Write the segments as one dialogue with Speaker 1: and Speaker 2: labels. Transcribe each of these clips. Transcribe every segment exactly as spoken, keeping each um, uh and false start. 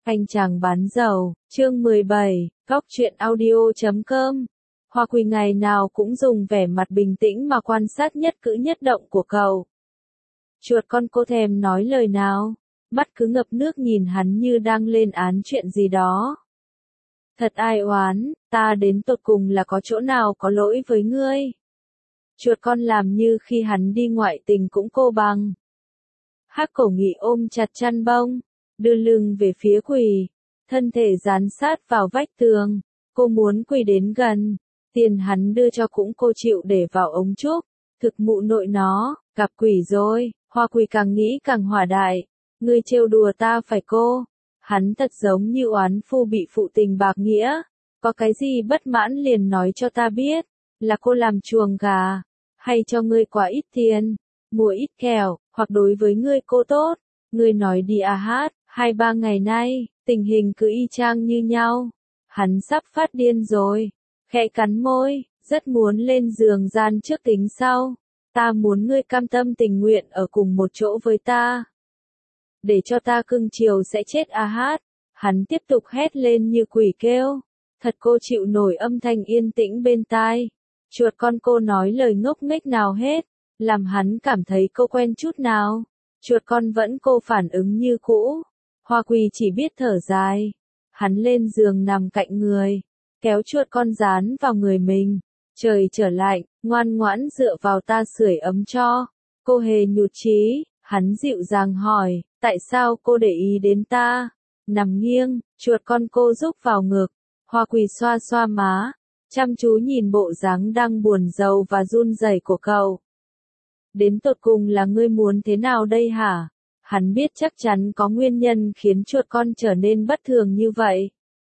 Speaker 1: Anh chàng bán dầu, chương mười bảy, góc truyện audio chấm com. Hoa Quỳ ngày nào cũng dùng vẻ mặt bình tĩnh mà quan sát nhất cử nhất động của cậu. Chuột con cô thèm nói lời nào, mắt cứ ngập nước nhìn hắn như đang lên án chuyện gì đó. Thật ai oán, ta đến tột cùng là có chỗ nào có lỗi với ngươi. Chuột con làm như khi hắn đi ngoại tình cũng cô bằng. Hắc Cổ Nghị ôm chặt chăn bông, đưa lưng về phía Quỳ, thân thể dán sát vào vách tường. Cô muốn Quỳ đến gần, tiền hắn đưa cho cũng cô chịu để vào ống trúc. Thực mụ nội nó, gặp quỷ rồi. Hoa Quỳ càng nghĩ càng hỏa đại. Ngươi trêu đùa ta phải cô? Hắn thật giống như oán phu bị phụ tình bạc nghĩa. Có cái gì bất mãn liền nói cho ta biết. Là cô làm chuồng gà, hay cho ngươi quá ít tiền, mua ít kẹo, hoặc đối với ngươi cô tốt. Ngươi nói đi à hát, hai ba ngày nay, tình hình cứ y chang như nhau. Hắn sắp phát điên rồi, khẽ cắn môi, rất muốn lên giường gian trước tính sau. Ta muốn ngươi cam tâm tình nguyện ở cùng một chỗ với ta. Để cho ta cưng chiều sẽ chết à hát. Hắn tiếp tục hét lên như quỷ kêu. Thật cô chịu nổi âm thanh yên tĩnh bên tai. Chuột con cô nói lời ngốc nghếch nào hết, làm hắn cảm thấy cô quen chút nào. Chuột con vẫn cô phản ứng như cũ. Hoa Quỳ chỉ biết thở dài. Hắn lên giường nằm cạnh người, kéo chuột con dán vào người mình. Trời trở lạnh, ngoan ngoãn dựa vào ta sưởi ấm cho. Cô hề nhụt chí, hắn dịu dàng hỏi, tại sao cô để ý đến ta? Nằm nghiêng, chuột con cô rúc vào ngực. Hoa Quỳ xoa xoa má, chăm chú nhìn bộ dáng đang buồn rầu và run rẩy của cậu. Đến tột cùng là ngươi muốn thế nào đây hả? Hắn biết chắc chắn có nguyên nhân khiến chuột con trở nên bất thường như vậy.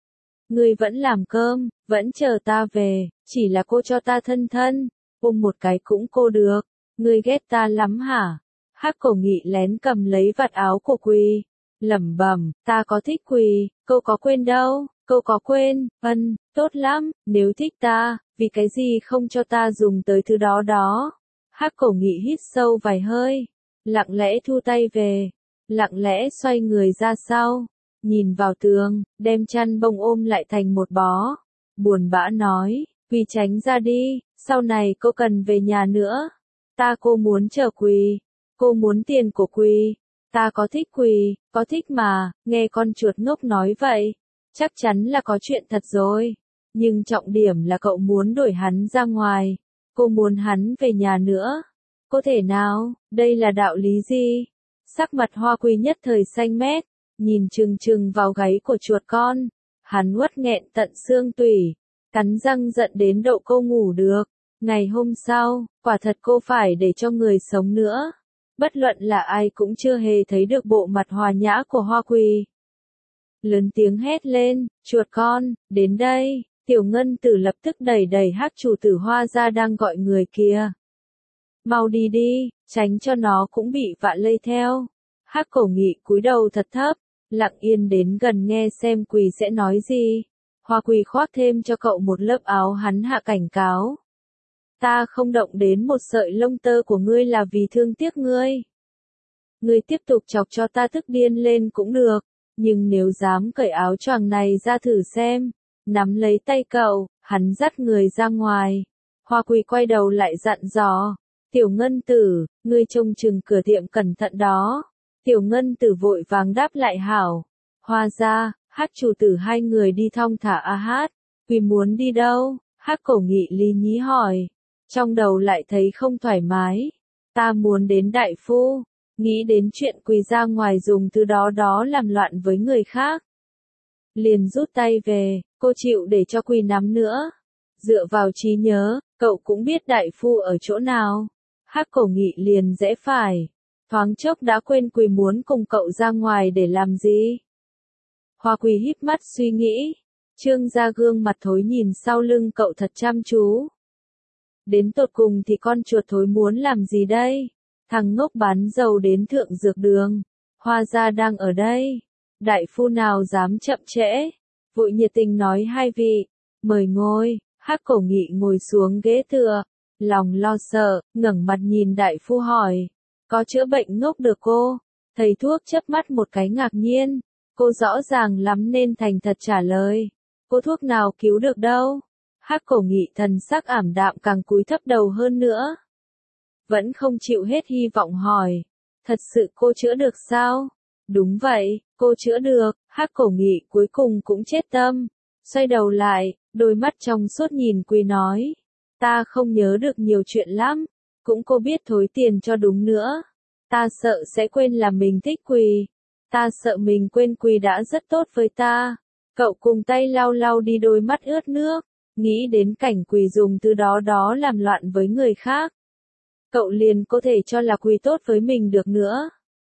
Speaker 1: Ngươi vẫn làm cơm, vẫn chờ ta về, chỉ là cô cho ta thân thân, ôm một cái cũng cô được. Ngươi ghét ta lắm hả? Hắc Cổ Nghị lén cầm lấy vạt áo của Quỳ, lẩm bẩm, ta có thích Quỳ, cô có quên đâu, cô có quên, ân, tốt lắm, nếu thích ta, vì cái gì không cho ta dùng tới thứ đó đó. Hắc Cổ Nghị hít sâu vài hơi, lặng lẽ thu tay về, lặng lẽ xoay người ra sau, nhìn vào tường, đem chăn bông ôm lại thành một bó, buồn bã nói, Quỳ tránh ra đi, sau này cô cần về nhà nữa. Ta cô muốn chờ Quỳ, cô muốn tiền của Quỳ, ta có thích Quỳ, có thích mà. Nghe con chuột ngốc nói vậy, chắc chắn là có chuyện thật rồi, nhưng trọng điểm là cậu muốn đuổi hắn ra ngoài, cô muốn hắn về nhà nữa. Có thể nào, đây là đạo lý gì? Sắc mặt Hoa Quỳ nhất thời xanh mét, nhìn chừng chừng vào gáy của chuột con, hắn uất nghẹn tận xương tủy, cắn răng giận đến độ cô ngủ được. Ngày hôm sau, quả thật cô phải để cho người sống nữa. Bất luận là ai cũng chưa hề thấy được bộ mặt hòa nhã của Hoa Quỳ. Lớn tiếng hét lên, chuột con, đến đây. Tiểu Ngân Tử lập tức đẩy đẩy Hắc chủ tử Hoa ra đang gọi người kia. Mau đi đi, tránh cho nó cũng bị vạ lây theo. Hắc Cổ Nghị cúi đầu thật thấp, lặng yên đến gần nghe xem Quỳ sẽ nói gì. Hoa Quỳ khoác thêm cho cậu một lớp áo, hắn hạ cảnh cáo. Ta không động đến một sợi lông tơ của ngươi là vì thương tiếc ngươi. Ngươi tiếp tục chọc cho ta tức điên lên cũng được, nhưng nếu dám cởi áo choàng này ra thử xem. Nắm lấy tay cậu, hắn dắt người ra ngoài. Hoa Quỳ quay đầu lại dặn dò, Tiểu Ngân Tử, ngươi trông chừng cửa tiệm cẩn thận đó. Tiểu Ngân Tử vội vàng đáp lại hảo. Hoa ra, Hắc chủ tử hai người đi thong thả a hát. Quỳ muốn đi đâu? Hắc Cổ Nghị lý nhí hỏi. Trong đầu lại thấy không thoải mái. Ta muốn đến đại phu, nghĩ đến chuyện Quỳ ra ngoài dùng thứ đó đó làm loạn với người khác. Liền rút tay về, cô chịu để cho Quỳ nắm nữa. Dựa vào trí nhớ, cậu cũng biết đại phu ở chỗ nào. Hắc Cổ Nghị liền rẽ phải, thoáng chốc đã quên Quỳ muốn cùng cậu ra ngoài để làm gì. Hoa Quỳ híp mắt suy nghĩ, trương ra gương mặt thối nhìn sau lưng cậu thật chăm chú. Đến tột cùng thì con chuột thối muốn làm gì đây? Thằng ngốc bán dầu đến thượng dược đường, Hoa gia đang ở đây. Đại phu nào dám chậm trễ, vội nhiệt tình nói hai vị, mời ngồi. Hắc Cổ Nghị ngồi xuống ghế tựa, lòng lo sợ, ngẩng mặt nhìn đại phu hỏi, có chữa bệnh ngốc được cô? Thầy thuốc chớp mắt một cái ngạc nhiên, Cô rõ ràng lắm nên thành thật trả lời. Cô thuốc nào cứu được đâu. Hắc Cổ Nghị thần sắc ảm đạm càng cúi thấp đầu hơn nữa. Vẫn không chịu hết hy vọng hỏi. Thật sự cô chữa được sao? Đúng vậy, cô chữa được. Hắc Cổ Nghị cuối cùng cũng chết tâm. Xoay đầu lại, đôi mắt trong suốt nhìn Quỳ nói. Ta không nhớ được nhiều chuyện lắm. Cũng cô biết thối tiền cho đúng nữa. Ta sợ sẽ quên là mình thích Quỳ. Ta sợ mình quên Quỳ đã rất tốt với ta. Cậu cùng tay lau lau đi đôi mắt ướt nước. Nghĩ đến cảnh Quỳ dùng từ đó đó làm loạn với người khác. Cậu liền có thể cho là Quỳ tốt với mình được nữa.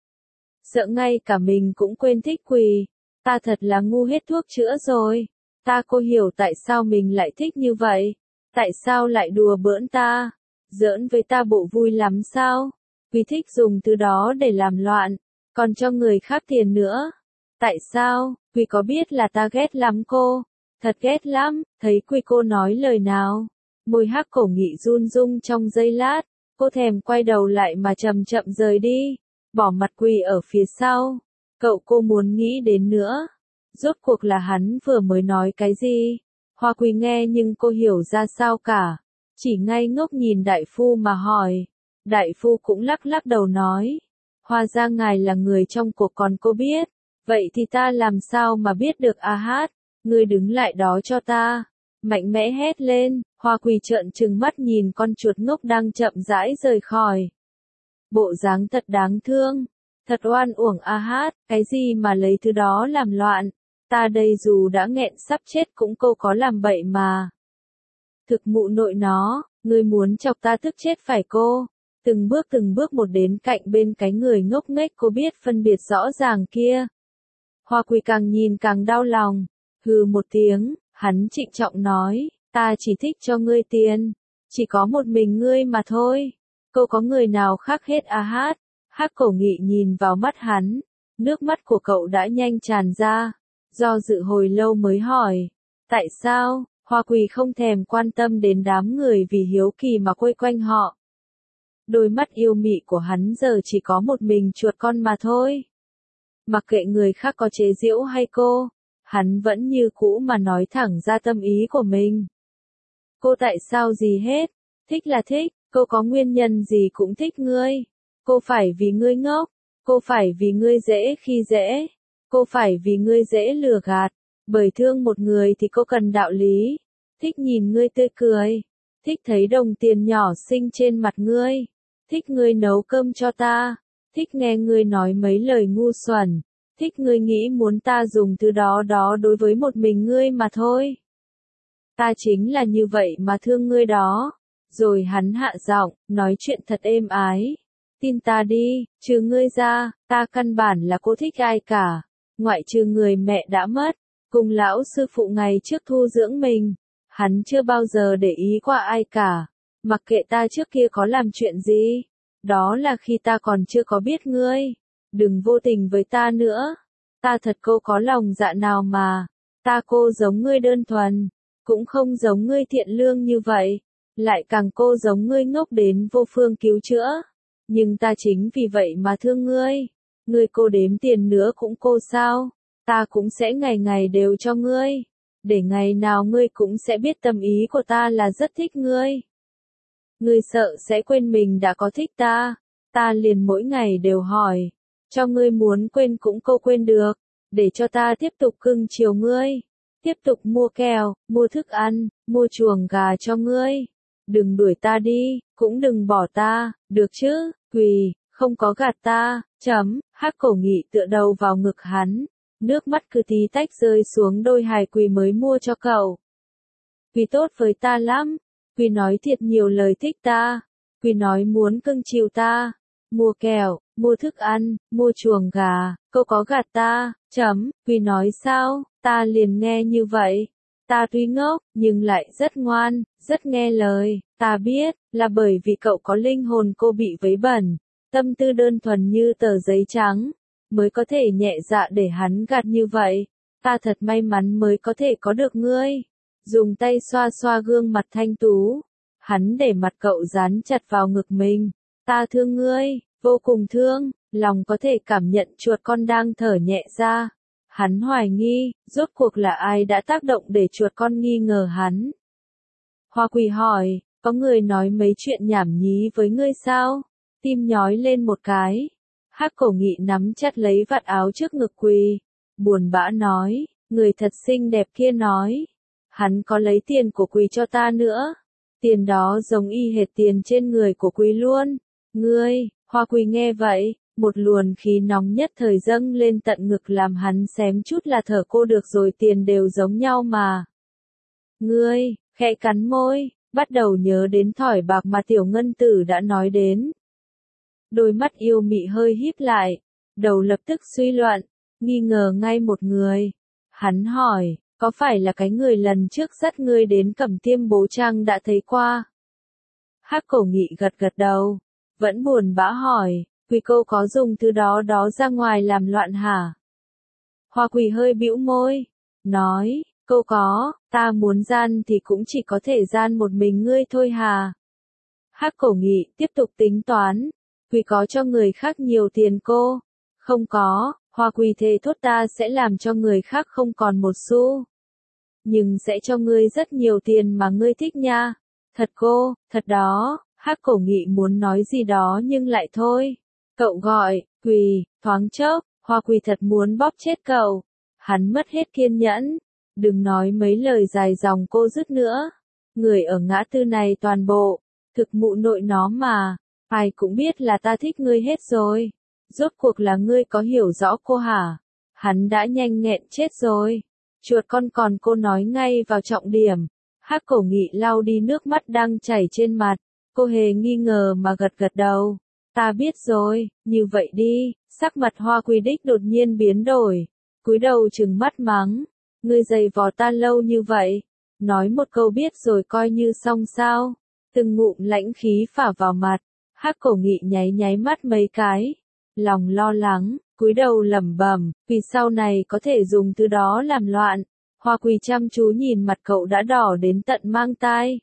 Speaker 1: Sợ ngay cả mình cũng quên thích Quỳ. Ta thật là ngu hết thuốc chữa rồi. Ta cô hiểu tại sao mình lại thích như vậy. Tại sao lại đùa bỡn ta. Giỡn với ta bộ vui lắm sao. Quỳ thích dùng từ đó để làm loạn. Còn cho người khác tiền nữa. Tại sao, Quỳ có biết là ta ghét lắm cô. Thật ghét lắm, thấy Quỳ cô nói lời nào. Môi Hắc Cổ Nghị run rung trong giây lát. Cô thèm quay đầu lại mà chậm chậm rời đi. Bỏ mặt Quỳ ở phía sau. Cậu cô muốn nghĩ đến nữa. Rốt cuộc là hắn vừa mới nói cái gì? Hoa Quỳ nghe nhưng cô hiểu ra sao cả. Chỉ ngây ngốc nhìn đại phu mà hỏi. Đại phu cũng lắc lắc đầu nói. Hóa ra ngài là người trong cuộc còn cô biết. Vậy thì ta làm sao mà biết được a hát? Ngươi đứng lại đó cho ta. Mạnh mẽ hét lên. Hoa Quỳ trợn trừng mắt nhìn con chuột ngốc đang chậm rãi rời khỏi. Bộ dáng thật đáng thương. Thật oan uổng a hát. Cái gì mà lấy thứ đó làm loạn. Ta đây dù đã nghẹn sắp chết cũng cô có làm bậy mà. Thực mụ nội nó. Ngươi muốn chọc ta tức chết phải cô. Từng bước từng bước một đến cạnh bên cái người ngốc nghếch cô biết phân biệt rõ ràng kia. Hoa Quỳ càng nhìn càng đau lòng. Hừ một tiếng, hắn trịnh trọng nói, ta chỉ thích cho ngươi tiền. Chỉ có một mình ngươi mà thôi. Cô có người nào khác hết a hát. Hắc Cổ Nghị nhìn vào mắt hắn. Nước mắt của cậu đã nhanh tràn ra. Do dự hồi lâu mới hỏi. Tại sao? Hoa Quỳ không thèm quan tâm đến đám người vì hiếu kỳ mà quây quanh họ. Đôi mắt yêu mị của hắn giờ chỉ có một mình chuột con mà thôi. Mặc kệ người khác có chế giễu hay cô, hắn vẫn như cũ mà nói thẳng ra tâm ý của mình. Cô tại sao gì hết? Thích là thích, cô có nguyên nhân gì cũng thích ngươi. Cô phải vì ngươi ngốc, cô phải vì ngươi dễ khi dễ, cô phải vì ngươi dễ lừa gạt. Bởi thương một người thì cô cần đạo lý. Thích nhìn ngươi tươi cười, thích thấy đồng tiền nhỏ xinh trên mặt ngươi. Thích ngươi nấu cơm cho ta, thích nghe ngươi nói mấy lời ngu xuẩn, thích ngươi nghĩ muốn ta dùng thứ đó đó đối với một mình ngươi mà thôi. Ta chính là như vậy mà thương ngươi đó. Rồi hắn hạ giọng, nói chuyện thật êm ái. Tin ta đi, trừ ngươi ra, ta căn bản là cô thích ai cả. Ngoại trừ người mẹ đã mất, cùng lão sư phụ ngày trước thu dưỡng mình. Hắn chưa bao giờ để ý qua ai cả. Mặc kệ ta trước kia có làm chuyện gì, đó là khi ta còn chưa có biết ngươi. Đừng vô tình với ta nữa. Ta thật cô có lòng dạ nào mà. Ta cô giống ngươi đơn thuần, cũng không giống ngươi thiện lương như vậy. Lại càng cô giống ngươi ngốc đến vô phương cứu chữa. Nhưng ta chính vì vậy mà thương ngươi. Ngươi cô đếm tiền nữa cũng cô sao. Ta cũng sẽ ngày ngày đều cho ngươi. Để ngày nào ngươi cũng sẽ biết tâm ý của ta là rất thích ngươi. Ngươi sợ sẽ quên mình đã có thích ta. Ta liền mỗi ngày đều hỏi. Cho ngươi muốn quên cũng cô quên được. Để cho ta tiếp tục cưng chiều ngươi. Tiếp tục mua kẹo, mua thức ăn, mua chuồng gà cho ngươi. Đừng đuổi ta đi, cũng đừng bỏ ta, được chứ, Quỳ, không có gạt ta, chấm, Hắc Cổ Nghị tựa đầu vào ngực hắn. Nước mắt cứ tí tách rơi xuống đôi hài Quỳ mới mua cho cậu. Quỳ tốt với ta lắm. Quỳ nói thiệt nhiều lời thích ta. Quỳ nói muốn cưng chiều ta. Mua kẹo, mua thức ăn, mua chuồng gà, cô có gạt ta, chấm, Quỳ nói sao, ta liền nghe như vậy. Ta tuy ngốc, nhưng lại rất ngoan, rất nghe lời, ta biết, là bởi vì cậu có linh hồn cô bị vấy bẩn, tâm tư đơn thuần như tờ giấy trắng, mới có thể nhẹ dạ để hắn gạt như vậy. Ta thật may mắn mới có thể có được ngươi. Dùng tay xoa xoa gương mặt thanh tú. Hắn để mặt cậu dán chặt vào ngực mình. Ta thương ngươi, vô cùng thương, lòng có thể cảm nhận chuột con đang thở nhẹ ra. Hắn hoài nghi, rốt cuộc là ai đã tác động để chuột con nghi ngờ hắn. Hoa Quỳ hỏi, có người nói mấy chuyện nhảm nhí với ngươi sao? Tim nhói lên một cái. Hắc Cổ Nghị nắm chặt lấy vạt áo trước ngực Quỳ, buồn bã nói, người thật xinh đẹp kia nói, hắn có lấy tiền của Quỳ cho ta nữa. Tiền đó giống y hệt tiền trên người của Quỳ luôn. Ngươi, Hoa Quỳ nghe vậy, một luồng khí nóng nhất thời dâng lên tận ngực làm hắn xém chút là thở cô được rồi, tiền đều giống nhau mà. Ngươi, khẽ cắn môi, bắt đầu nhớ đến thỏi bạc mà tiểu ngân tử đã nói đến. Đôi mắt yêu mị hơi híp lại, đầu lập tức suy loạn, nghi ngờ ngay một người. Hắn hỏi, có phải là cái người lần trước dắt ngươi đến Cẩm Tiêm Bố Trang đã thấy qua? Hắc Cổ Nghị gật gật đầu, vẫn buồn bã hỏi, Quỳ cô có dùng thứ đó đó ra ngoài làm loạn hả? Hoa Quỳ hơi bĩu môi, nói, cô có, ta muốn gian thì cũng chỉ có thể gian một mình ngươi thôi hà. Hắc Cổ Nghị tiếp tục tính toán, Quỳ có cho người khác nhiều tiền cô? Không có. Hoa Quỳ thề thốt ta sẽ làm cho người khác không còn một xu. Nhưng sẽ cho ngươi rất nhiều tiền mà ngươi thích nha. Thật cô, thật đó. Hắc Cổ Nghị muốn nói gì đó nhưng lại thôi. Cậu gọi, Quỳ, thoáng chốc, Hoa Quỳ thật muốn bóp chết cậu. Hắn mất hết kiên nhẫn. Đừng nói mấy lời dài dòng cô dứt nữa. Người ở ngã tư này toàn bộ, thực mụ nội nó mà. Ai cũng biết là ta thích ngươi hết rồi. Rốt cuộc là ngươi có hiểu rõ cô hả? Hắn đã nhanh nghẹn chết rồi. Chuột con còn cô nói ngay vào trọng điểm. Hắc Cổ Nghị lau đi nước mắt đang chảy trên mặt. Cô hề nghi ngờ mà gật gật đầu. Ta biết rồi, như vậy đi. Sắc mặt Hoa Quỳ đích đột nhiên biến đổi. Cúi đầu trừng mắt mắng. Ngươi giày vò ta lâu như vậy. Nói một câu biết rồi coi như xong sao. Từng ngụm lãnh khí phả vào mặt. Hắc Cổ Nghị nháy nháy mắt mấy cái. Lòng lo lắng, cúi đầu lẩm bẩm, vì sau này có thể dùng thứ đó làm loạn. Hoa Quỳ chăm chú nhìn mặt cậu đã đỏ đến tận mang tai.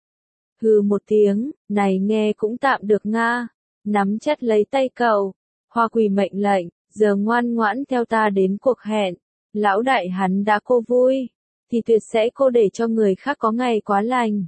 Speaker 1: Hừ một tiếng, này nghe cũng tạm được nga. Nắm chặt lấy tay cậu. Hoa Quỳ mệnh lệnh, giờ ngoan ngoãn theo ta đến cuộc hẹn. Lão đại hắn đã cô vui, thì tuyệt sẽ cô để cho người khác có ngày quá lành.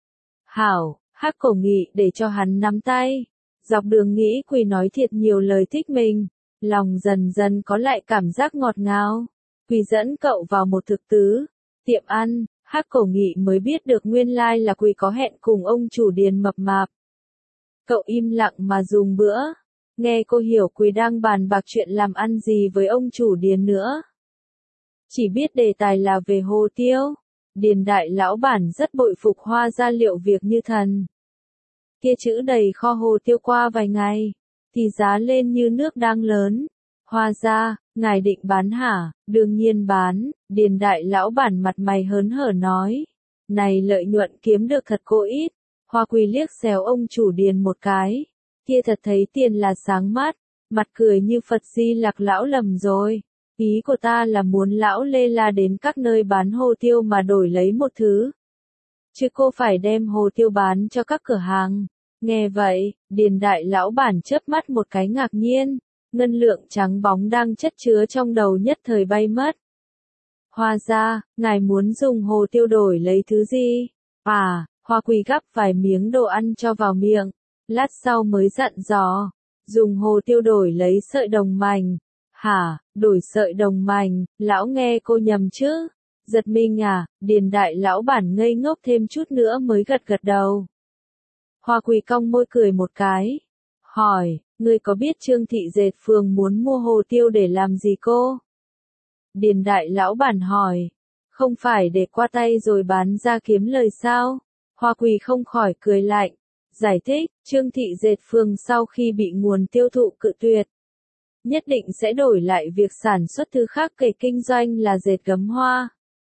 Speaker 1: Hảo, Hắc Cổ Nghị để cho hắn nắm tay. Dọc đường nghĩ Quỳ nói thiệt nhiều lời thích mình, lòng dần dần có lại cảm giác ngọt ngào. Quỳ dẫn cậu vào một thực tứ tiệm ăn, Hắc Cổ Nghị mới biết được nguyên lai là Quỳ có hẹn cùng ông chủ Điền mập mạp. Cậu im lặng mà dùng bữa, nghe cô hiểu Quỳ đang bàn bạc chuyện làm ăn gì với ông chủ Điền nữa. Chỉ biết đề tài là về hồ tiêu. Điền đại lão bản rất bội phục Hoa gia liệu việc như thần. Kia chữ đầy kho hồ tiêu qua vài ngày, thì giá lên như nước đang lớn. Hoa gia, ngài định bán hả? Đương nhiên bán. Điền đại lão bản mặt mày hớn hở nói. Này lợi nhuận kiếm được thật cô ít. Hoa Quỳ liếc xéo ông chủ Điền một cái. Kia thật thấy tiền là sáng mắt. Mặt cười như Phật Di Lặc lão lầm rồi. Ý của ta là muốn lão lê la đến các nơi bán hồ tiêu mà đổi lấy một thứ. Chứ cô phải đem hồ tiêu bán cho các cửa hàng. Nghe vậy, Điền đại lão bản chớp mắt một cái ngạc nhiên. Ngân lượng trắng bóng đang chất chứa trong đầu nhất thời bay mất. Hoa gia, ngài muốn dùng hồ tiêu đổi lấy thứ gì? À, Hoa Quỳ gắp vài miếng đồ ăn cho vào miệng. Lát sau mới dặn dò. Dùng hồ tiêu đổi lấy sợi đồng mành. Hả, đổi sợi đồng mành, lão nghe cô nhầm chứ? Giật mình à, Điền đại lão bản ngây ngốc thêm chút nữa mới gật gật đầu. Hoa Quỳ cong môi cười một cái. Hỏi, ngươi có biết Trương Thị Dệt Phường muốn mua hồ tiêu để làm gì cô? Điền đại lão bản hỏi. Không phải để qua tay rồi bán ra kiếm lời sao? Hoa Quỳ không khỏi cười lạnh. Giải thích, Trương Thị Dệt Phường sau khi bị nguồn tiêu thụ cự tuyệt, nhất định sẽ đổi lại việc sản xuất thứ khác kể kinh doanh là dệt gấm hoa.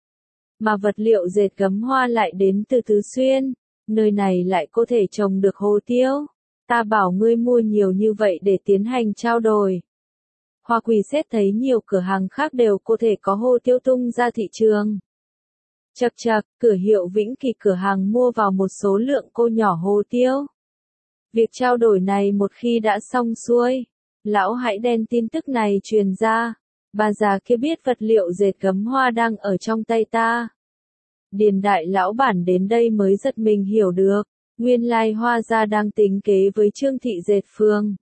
Speaker 1: Mà vật liệu dệt gấm hoa lại đến từ Tứ Xuyên, nơi này lại có thể trồng được hồ tiêu. Ta bảo ngươi mua nhiều như vậy để tiến hành trao đổi. Hoa Quỳ xét thấy nhiều cửa hàng khác đều có thể có hồ tiêu tung ra thị trường. Chậc chậc, cửa hiệu Vĩnh Kỳ cửa hàng mua vào một số lượng cô nhỏ hồ tiêu. Việc trao đổi này một khi đã xong xuôi, lão hãy đem tin tức này truyền ra. Bà già kia biết vật liệu dệt gấm hoa đang ở trong tay ta. Điền đại lão bản đến đây mới giật mình hiểu được, nguyên lai Hoa gia đang tính kế với Trương thị dệt phường.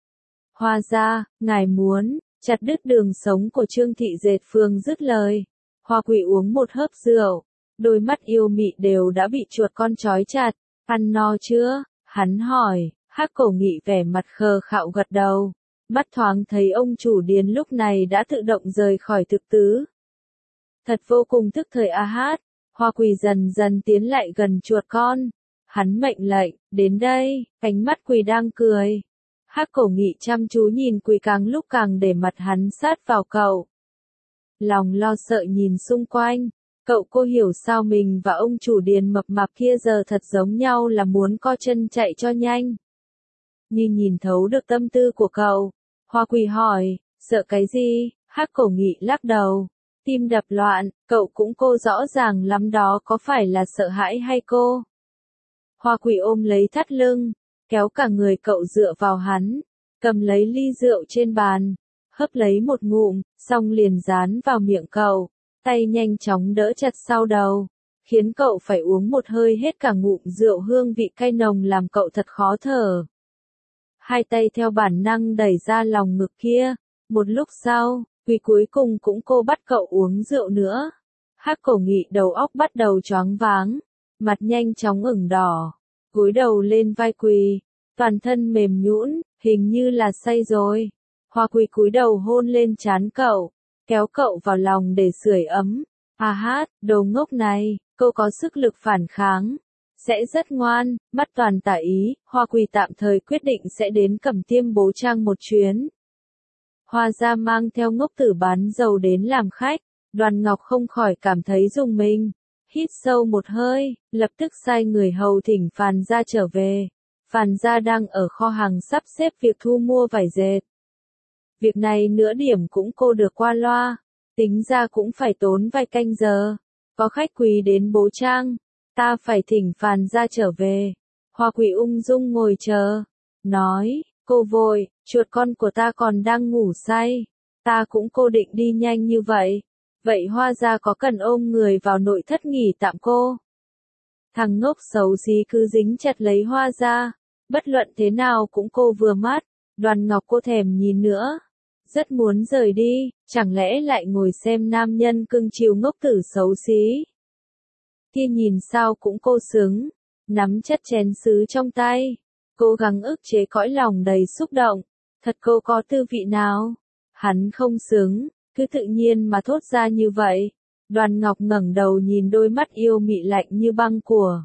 Speaker 1: Hoa gia, ngài muốn chặt đứt đường sống của Trương thị dệt phường. Dứt lời, Hoa Quỳ uống một hớp rượu, đôi mắt yêu mị đều đã bị chuột con trói chặt. Ăn no chưa? Hắn hỏi. Hắc Cổ Nghị vẻ mặt khờ khạo gật đầu, mắt thoáng thấy ông chủ Điền lúc này đã tự động rời khỏi thực tứ. Thật vô cùng tức thời a hát. Hoa Quỳ dần dần tiến lại gần chuột con. Hắn mệnh lệnh, đến đây, ánh mắt Quỳ đang cười. Hắc Cổ Nghị chăm chú nhìn Quỳ, càng lúc càng để mặt hắn sát vào cậu. Lòng lo sợ nhìn xung quanh, cậu cô hiểu sao mình và ông chủ Điền mập mạp kia giờ thật giống nhau là muốn co chân chạy cho nhanh. Như nhìn thấu được tâm tư của cậu, Hoa Quỳ hỏi, sợ cái gì? Hắc Cổ Nghị lắc đầu, tim đập loạn, cậu cũng cô rõ ràng lắm đó, có phải là sợ hãi hay cô? Hoa Quỳ ôm lấy thắt lưng, kéo cả người cậu dựa vào hắn, cầm lấy ly rượu trên bàn, hớp lấy một ngụm, xong liền dán vào miệng cậu, tay nhanh chóng đỡ chặt sau đầu, khiến cậu phải uống một hơi hết cả ngụm rượu, hương vị cay nồng làm cậu thật khó thở. Hai tay theo bản năng đẩy ra lòng ngực kia, một lúc sau, Quỳ cuối cùng cũng cô bắt cậu uống rượu nữa. Hắc Cổ Nghị đầu óc bắt đầu choáng váng, mặt nhanh chóng ửng đỏ, gối đầu lên vai Quỳ, toàn thân mềm nhũn, hình như là say rồi. Hoa Quỳ cúi đầu hôn lên trán cậu, kéo cậu vào lòng để sưởi ấm. À hát, đồ ngốc này, cô có sức lực phản kháng, sẽ rất ngoan. Mắt toàn tả ý, Hoa Quỳ tạm thời quyết định sẽ đến Cẩm Tiêm Bố Trang một chuyến. Hoa gia mang theo ngốc tử bán dầu đến làm khách, Đoàn Ngọc không khỏi cảm thấy rùng mình. Hít sâu một hơi, lập tức sai người hầu thỉnh Phàn gia trở về. Phàn gia đang ở kho hàng sắp xếp việc thu mua vải dệt. Việc này nửa điểm cũng cô được qua loa, tính ra cũng phải tốn vài canh giờ. Có khách quý đến Bố Trang, ta phải thỉnh Phàn gia trở về. Hoa Quỳ ung dung ngồi chờ, nói, cô vội, chuột con của ta còn đang ngủ say, ta cũng cô định đi nhanh như vậy. Vậy Hoa gia có cần ôm người vào nội thất nghỉ tạm cô? Thằng ngốc xấu xí cứ dính chặt lấy Hoa gia, bất luận thế nào cũng cô vừa mắt. Đoàn Ngọc cô thèm nhìn nữa, rất muốn rời đi, chẳng lẽ lại ngồi xem nam nhân cưng chiều ngốc tử xấu xí. Kia nhìn sao cũng cô sướng, nắm chất chén sứ trong tay, cố gắng ức chế cõi lòng đầy xúc động. Thật cô có tư vị nào? Hắn không sướng, cứ tự nhiên mà thốt ra như vậy. Đoàn Ngọc ngẩng đầu nhìn đôi mắt yêu mị lạnh như băng của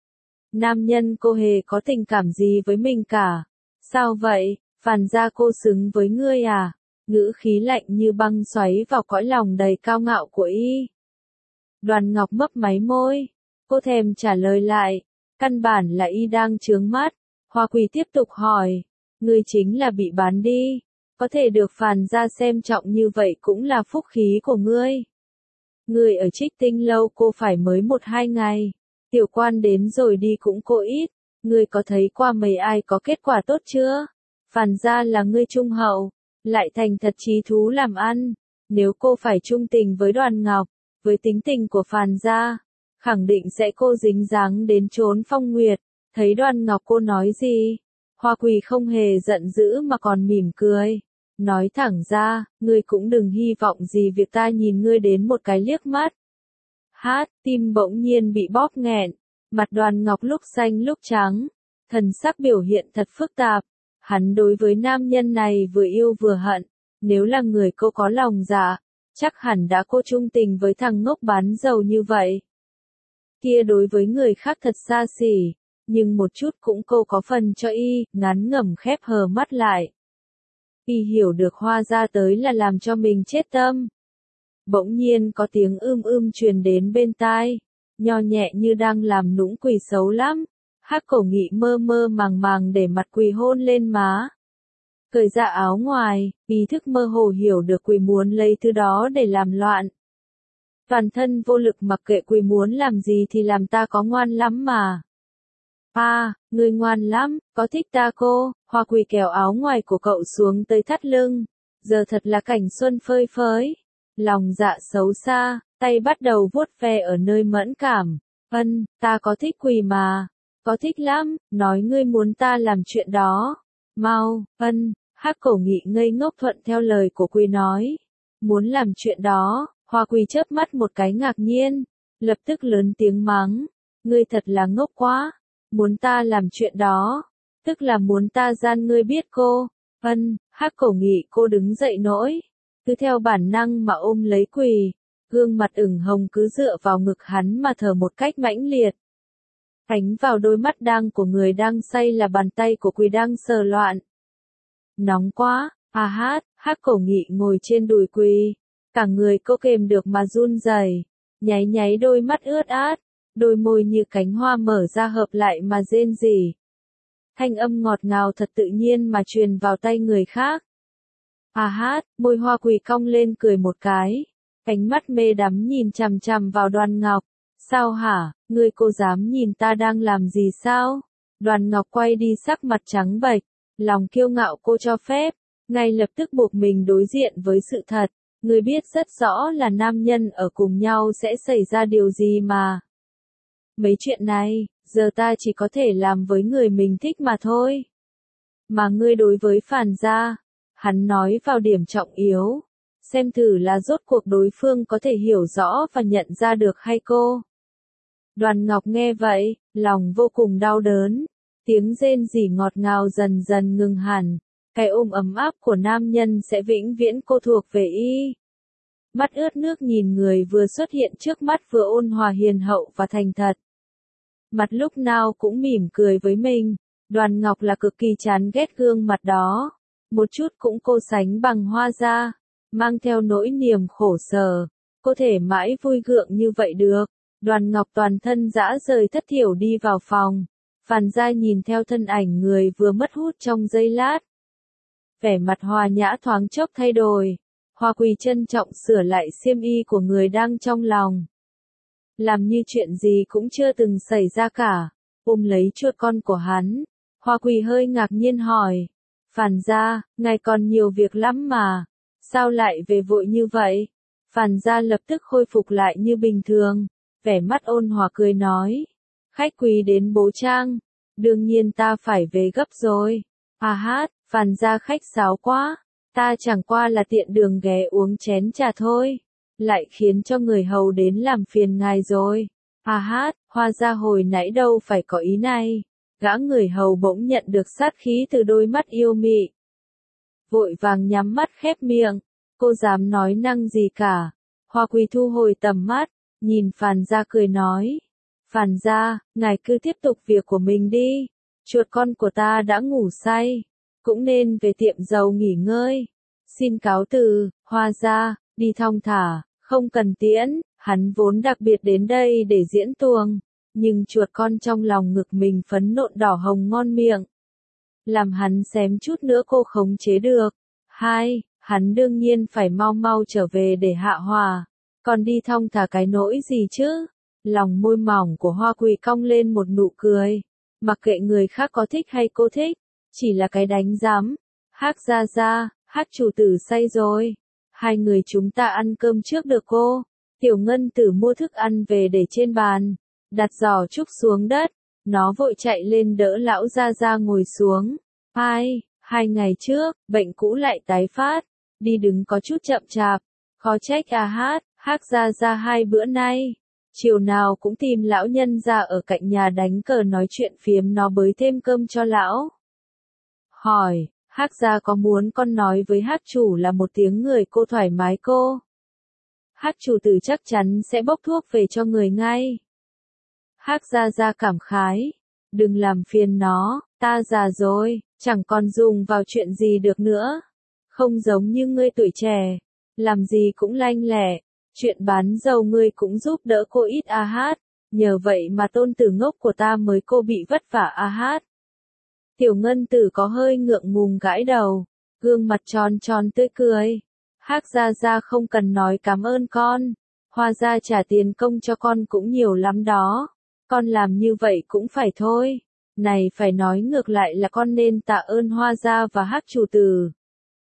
Speaker 1: nam nhân, cô hề có tình cảm gì với mình cả. Sao vậy? Phàn gia cô xứng với ngươi à? Ngữ khí lạnh như băng xoáy vào cõi lòng đầy cao ngạo của y. Đoàn Ngọc mấp máy môi, cô thèm trả lời lại, căn bản là y đang trướng mắt. Hoa Quỳ tiếp tục hỏi, ngươi chính là bị bán đi, có thể được Phàn gia xem trọng như vậy cũng là phúc khí của ngươi. Ngươi ở Trích Tinh lâu cô phải mới một hai ngày, tiểu quan đến rồi đi cũng cô ít, ngươi có thấy qua mấy ai có kết quả tốt chưa? Phàn gia là ngươi trung hậu, lại thành thật trí thú làm ăn, nếu cô phải trung tình với Đoàn Ngọc, với tính tình của Phàn gia, khẳng định sẽ cô dính dáng đến chốn phong nguyệt. Thấy Đoàn Ngọc cô nói gì? Hoa Quỳ không hề giận dữ mà còn mỉm cười, nói thẳng ra, ngươi cũng đừng hy vọng gì việc ta nhìn ngươi đến một cái liếc mắt. Hát, tim bỗng nhiên bị bóp nghẹn, mặt Đoàn Ngọc lúc xanh lúc trắng, thần sắc biểu hiện thật phức tạp. Hắn đối với nam nhân này vừa yêu vừa hận, nếu là người cô có lòng dạ, chắc hẳn đã cô trung tình với thằng ngốc bán dầu như vậy. Kia đối với người khác thật xa xỉ, nhưng một chút cũng cô có phần cho y. Ngắn ngẩm khép hờ mắt lại. Y hiểu được Hoa gia tới là làm cho mình chết tâm. Bỗng nhiên có tiếng ưm ưm truyền đến bên tai, nho nhẹ như đang làm nũng. Quỳ xấu lắm. Hắc Cổ Nghị mơ mơ màng màng để mặt Quỳ hôn lên má. Cởi ra áo ngoài, ý thức mơ hồ hiểu được Quỳ muốn lấy thứ đó để làm loạn. Toàn thân vô lực mặc kệ Quỳ muốn làm gì thì làm, ta có ngoan lắm mà. À, ngươi ngoan lắm, có thích ta cô? Hoa Quỳ kéo áo ngoài của cậu xuống tới thắt lưng, giờ thật là cảnh xuân phơi phới. Lòng dạ xấu xa, tay bắt đầu vuốt ve ở nơi mẫn cảm. Ân, ta có thích Quỳ mà. Có thích lắm, nói ngươi muốn ta làm chuyện đó. Mau, ân, Hắc Cổ Nghị ngây ngốc thuận theo lời của Quỳ nói. Muốn làm chuyện đó, Hoa Quỳ chớp mắt một cái ngạc nhiên, lập tức lớn tiếng mắng. Ngươi thật là ngốc quá, muốn ta làm chuyện đó, tức là muốn ta gian ngươi biết cô. Ân, Hắc Cổ Nghị cô đứng dậy nỗi, cứ theo bản năng mà ôm lấy Quỳ, gương mặt ửng hồng cứ dựa vào ngực hắn mà thở một cách mãnh liệt. Ánh vào đôi mắt đang của người đang say là bàn tay của Quỳ đang sờ loạn. Nóng quá, à hát, Hắc Cổ Nghị ngồi trên đùi Quỳ, cả người cô kềm được mà run rẩy, nháy nháy đôi mắt ướt át, đôi môi như cánh hoa mở ra hợp lại mà rên rỉ. Thanh âm ngọt ngào thật tự nhiên mà truyền vào tay người khác. À hát, môi Hoa Quỳ cong lên cười một cái, ánh mắt mê đắm nhìn chằm chằm vào Đoàn Ngọc. Sao hả, ngươi cô dám nhìn ta đang làm gì sao? Đoàn Ngọc quay đi sắc mặt trắng bệch, lòng kiêu ngạo cô cho phép, ngay lập tức buộc mình đối diện với sự thật. Ngươi biết rất rõ là nam nhân ở cùng nhau sẽ xảy ra điều gì mà. Mấy chuyện này, giờ ta chỉ có thể làm với người mình thích mà thôi. Mà ngươi đối với Phàn gia, hắn nói vào điểm trọng yếu. Xem thử là rốt cuộc đối phương có thể hiểu rõ và nhận ra được hay cô. Đoàn Ngọc nghe vậy, lòng vô cùng đau đớn. Tiếng rên rỉ ngọt ngào dần dần ngừng hẳn. Cái ôm ấm áp của nam nhân sẽ vĩnh viễn cô thuộc về y. Mắt ướt nước nhìn người vừa xuất hiện trước mắt vừa ôn hòa hiền hậu và thành thật. Mặt lúc nào cũng mỉm cười với mình. Đoàn Ngọc là cực kỳ chán ghét gương mặt đó. Một chút cũng cô sánh bằng Hoa gia. Mang theo nỗi niềm khổ sở. Cô thể mãi vui gượng như vậy được. Đoàn Ngọc toàn thân dã rời thất thiểu đi vào phòng. Phàn gia nhìn theo thân ảnh người vừa mất hút trong giây lát. Vẻ mặt hòa nhã thoáng chốc thay đổi. Hoa Quỳ trân trọng sửa lại xiêm y của người đang trong lòng. Làm như chuyện gì cũng chưa từng xảy ra cả. Ôm lấy chuột con của hắn. Hoa Quỳ hơi ngạc nhiên hỏi. Phàn gia, ngài còn nhiều việc lắm mà. Sao lại về vội như vậy? Phàn gia lập tức khôi phục lại như bình thường. Vẻ mắt ôn hòa cười nói. Khách quý đến Bố Trang. Đương nhiên ta phải về gấp rồi. À hát, Phàn gia khách sáo quá. Ta chẳng qua là tiện đường ghé uống chén trà thôi. Lại khiến cho người hầu đến làm phiền ngài rồi. À hát, Hoa gia hồi nãy đâu phải có ý này. Gã người hầu bỗng nhận được sát khí từ đôi mắt yêu mị. Vội vàng nhắm mắt khép miệng. Cô dám nói năng gì cả. Hoa Quỳ thu hồi tầm mắt. Nhìn Phàn gia cười nói. Phàn gia, ngài cứ tiếp tục việc của mình đi. Chuột con của ta đã ngủ say. Cũng nên về tiệm dầu nghỉ ngơi. Xin cáo từ, Hoa gia, đi thong thả, không cần tiễn. Hắn vốn đặc biệt đến đây để diễn tuồng. Nhưng chuột con trong lòng ngực mình phấn nộn đỏ hồng ngon miệng. Làm hắn xém chút nữa cô khống chế được. Hai, hắn đương nhiên phải mau mau trở về để hạ hòa. Còn đi thong thả cái nỗi gì chứ? Lòng môi mỏng của Hoa Quỳ cong lên một nụ cười. Mặc kệ người khác có thích hay cô thích. Chỉ là cái đánh giám. Hắc gia gia, Hắc chủ tử say rồi. Hai người chúng ta ăn cơm trước được cô. Tiểu Ngân Tử mua thức ăn về để trên bàn. Đặt giỏ trúc xuống đất. Nó vội chạy lên đỡ lão gia gia ngồi xuống. Ai, hai ngày trước, bệnh cũ lại tái phát. Đi đứng có chút chậm chạp. Khó trách à hát, Hắc gia gia hai bữa nay. Chiều nào cũng tìm lão nhân ra ở cạnh nhà đánh cờ nói chuyện phiếm nó bới thêm cơm cho lão. Hỏi, Hắc gia có muốn con nói với Hắc chủ là một tiếng người cô thoải mái cô? Hắc chủ tử chắc chắn sẽ bốc thuốc về cho người ngay. Hắc gia gia cảm khái. Đừng làm phiền nó, ta già rồi, chẳng còn dùng vào chuyện gì được nữa. Không giống như ngươi tuổi trẻ. Làm gì cũng lanh lẹ. Chuyện bán dầu ngươi cũng giúp đỡ cô ít a hát. Nhờ vậy mà tôn tử ngốc của ta mới cô bị vất vả a hát. Tiểu Ngân Tử có hơi ngượng ngùng gãi đầu. Gương mặt tròn tròn tươi cười. Hắc gia gia không cần nói cảm ơn con. Hoa gia trả tiền công cho con cũng nhiều lắm đó. Con làm như vậy cũng phải thôi. Này phải nói ngược lại là con nên tạ ơn Hoa gia và Hắc chủ tử.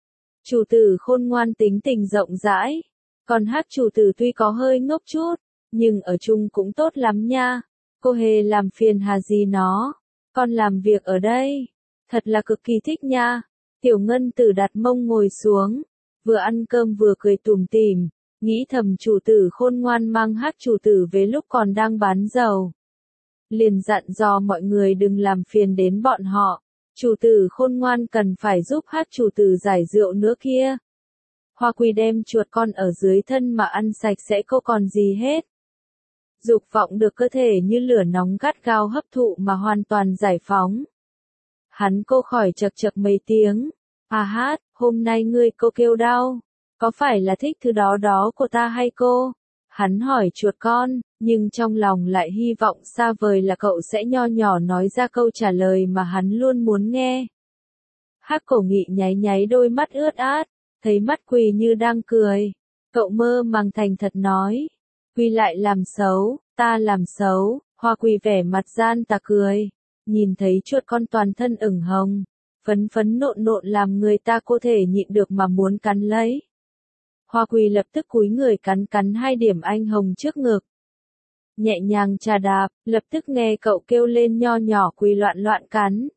Speaker 1: Chủ tử khôn ngoan tính tình rộng rãi. Còn Hắc chủ tử tuy có hơi ngốc chút, nhưng ở chung cũng tốt lắm nha. Cô hề làm phiền hà gì nó. Con làm việc ở đây. Thật là cực kỳ thích nha. Tiểu Ngân Tử đặt mông ngồi xuống. Vừa ăn cơm vừa cười tủm tỉm. Nghĩ thầm chủ tử khôn ngoan mang Hắc chủ tử về lúc còn đang bán dầu. Liền dặn dò mọi người đừng làm phiền đến bọn họ. Chủ tử khôn ngoan cần phải giúp Hắc chủ tử giải rượu nữa kia. Hoa Quỳ đem chuột con ở dưới thân mà ăn sạch sẽ cô còn gì hết. Dục vọng được cơ thể như lửa nóng gắt gao hấp thụ mà hoàn toàn giải phóng. Hắn cô khỏi chật chật mấy tiếng. À hát, hôm nay ngươi cô kêu đau. Có phải là thích thứ đó đó của ta hay cô? Hắn hỏi chuột con, nhưng trong lòng lại hy vọng xa vời là cậu sẽ nho nhỏ nói ra câu trả lời mà hắn luôn muốn nghe. Hắc Cổ Nghị nháy nháy đôi mắt ướt át, thấy mắt Quỳ như đang cười. Cậu mơ màng thành thật nói. Quỳ lại làm xấu, ta làm xấu. Hoa Quỳ vẻ mặt gian tà cười. Nhìn thấy chuột con toàn thân ửng hồng, phấn phấn nộn nộn làm người ta có thể nhịn được mà muốn cắn lấy. Hoa Quỳ lập tức cúi người cắn cắn hai điểm anh hồng trước ngực. Nhẹ nhàng chà đạp, lập tức nghe cậu kêu lên nho nhỏ Quỳ loạn loạn cắn.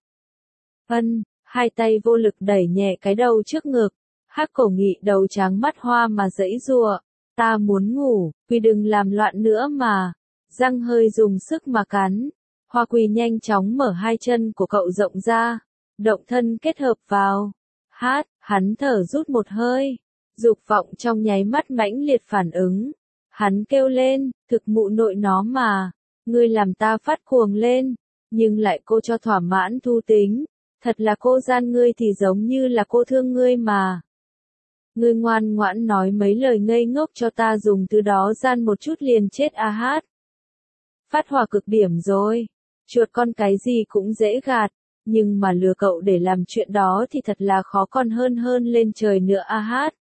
Speaker 1: Ân, hai tay vô lực đẩy nhẹ cái đầu trước ngực. Hắc Cổ Nghị đầu trắng mắt hoa mà giãy giụa. Ta muốn ngủ, Quỳ đừng làm loạn nữa mà. Răng hơi dùng sức mà cắn. Hoa Quỳ nhanh chóng mở hai chân của cậu rộng ra. Động thân kết hợp vào. Hát, hắn thở rút một hơi. Dục vọng trong nháy mắt mãnh liệt phản ứng. Hắn kêu lên, thực mụ nội nó mà. Ngươi làm ta phát cuồng lên. Nhưng lại cô cho thỏa mãn thu tính. Thật là cô gian ngươi thì giống như là cô thương ngươi mà. Ngươi ngoan ngoãn nói mấy lời ngây ngốc cho ta dùng từ đó gian một chút liền chết a hát. Phát hỏa cực điểm rồi. Chuột con cái gì cũng dễ gạt. Nhưng mà lừa cậu để làm chuyện đó thì thật là khó còn hơn hơn lên trời nữa a hát.